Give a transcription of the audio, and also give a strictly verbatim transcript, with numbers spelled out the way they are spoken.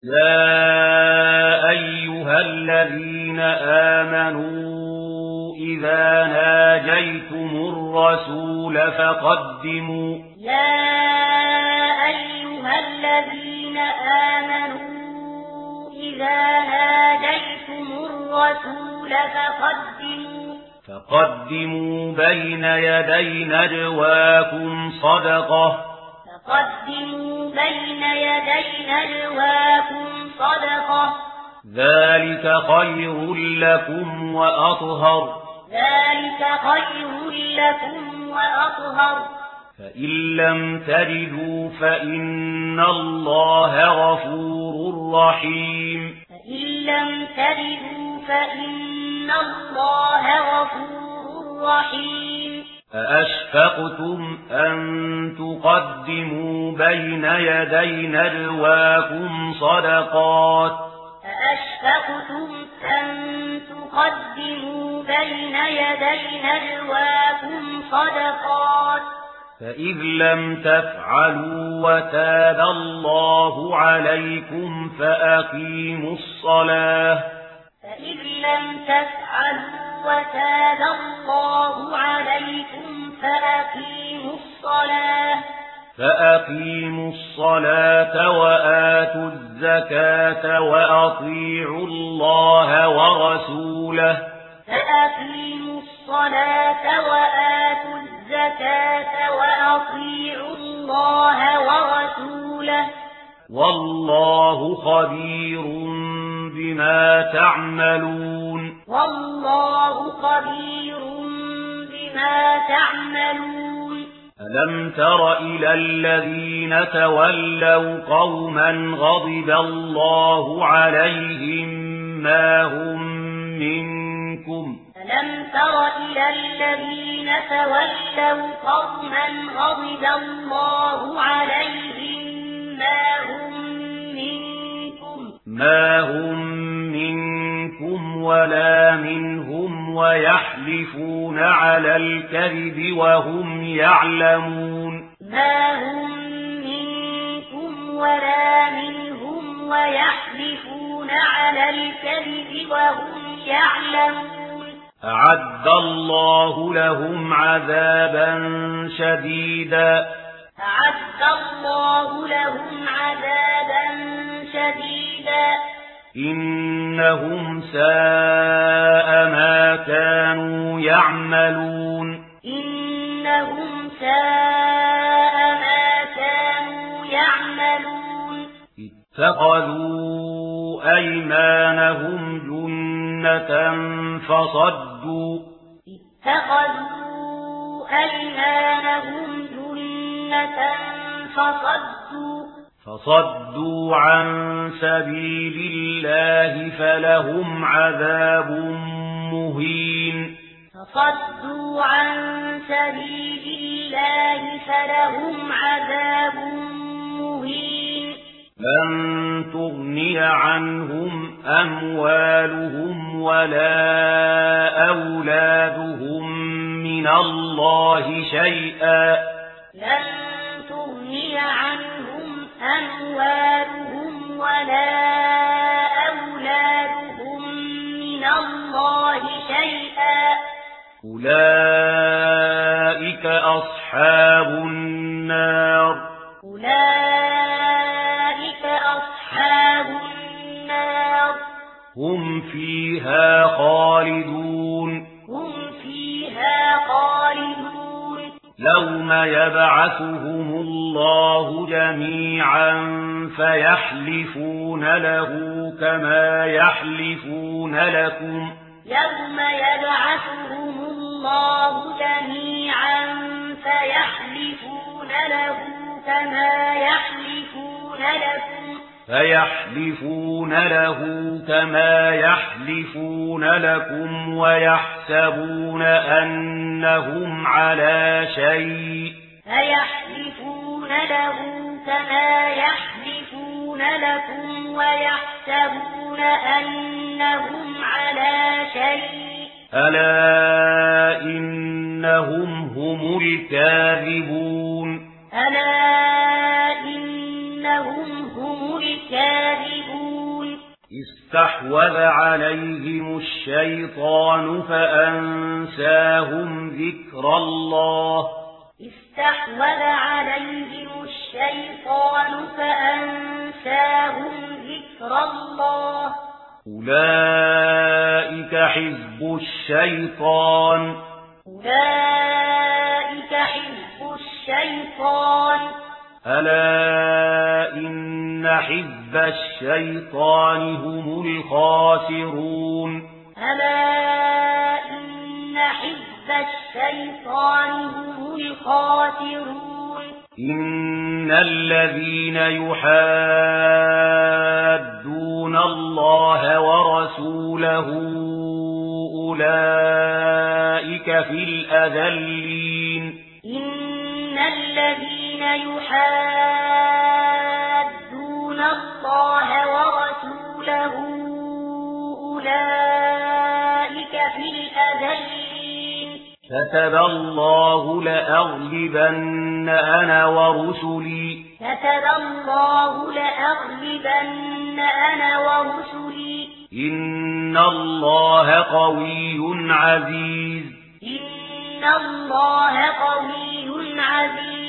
يا أيها الذين آمنوا إذا ناجيتم الرسول فقدموا يا أيها الذين آمنوا إذا ناجيتم الرسول فقدموا فقدموا بين يدي نجواكم صدقة فقدموا بين يدي نجواكم صدقة ذلك خير لكم وأطهر ذلك خير لكم وأطهر فإن لم تجدوا فإن الله غفور رحيم فإن لم تجدوا فإن الله غفور رحيم أأشفقتم أن تقدموا بين يدي نجواكم صدقات أأشفقتم أن تقدموا بين يدي نجواكم صدقات فإذ لم تفعلوا وتاب الله عليكم فأقيموا الصلاة فإذ لم تفعلوا وتاب الله عليكم فأقيموا الصلاة فأقيموا الصلاة وآتوا الزكاة وأطيعوا الله ورسوله فأقيموا الصلاة وآتوا الزكاة وأطيعوا الله ورسوله والله خبير بما تعملون والله خبير بما تعملون ألم تر إلى الذين تولوا قوما غضب الله عليهم ما هم منكم ألم تر إلى الذين تولوا قوما غضب الله عليهم ما هم منكم ما هم منكم ولا منهم ويحلفون على الكذب وهم يعلمون ما هم منكم ولا منهم ويحلفون على الكذب وهم يعلمون أعد الله لهم عذابا شديدا أعد الله لهم عذابا شديدا إنهم ساء ما كانوا يعملون إنهم ساء ما كانوا يعملون اتخذوا أيمانهم جنة فصدوا اتخذوا أيمانهم جنة فصدوا فصدوا عن سبيل الله فلهم عذاب مهين فصدوا عن سبيل الله فلهم عذاب مهين لن تغني عنهم أموالهم ولا أولادهم من الله شيئا لن تغني عنهم أموالهم ولا أولادهم من الله شيئا أولئك أصحاب النار أولئك أصحاب النار هم فيها خالدون هم فيها خالدون يوم يبعثهم الله جميعا فيحلفون له كما يحلفون لكم يوم يبعثهم الله جميعا فيحلفون له كما يحلفون لكم فيحلفون له كما يحلفون لكم ويحسبون أنهم على شيء فيحلفون له كما يحلفون لكم ويحسبون أنهم على شيء ألا إنهم هم الكاذبون ألا إنهم هم الكاذبون استحوذ عليهم الشيطان فأنساهم ذكر الله استحوذ عليهم الشيطان فأنساهم ذكر الله أولئك حزب الشيطان أولئك حزب الشيطان ألا إن حزب الشيطان هم الخاسرون ألا إن حزب الشيطان هم الخاسرون إن الذين يحادون الله ورسوله أولئك في الأذلين إن الذين يحادون الله ورسوله أولئك في الأذلين كتب الله لأغلبن أنا ورسلي كتب الله لأغلبن أنا ورسلي إن الله قوي عزيز إن الله قوي عزيز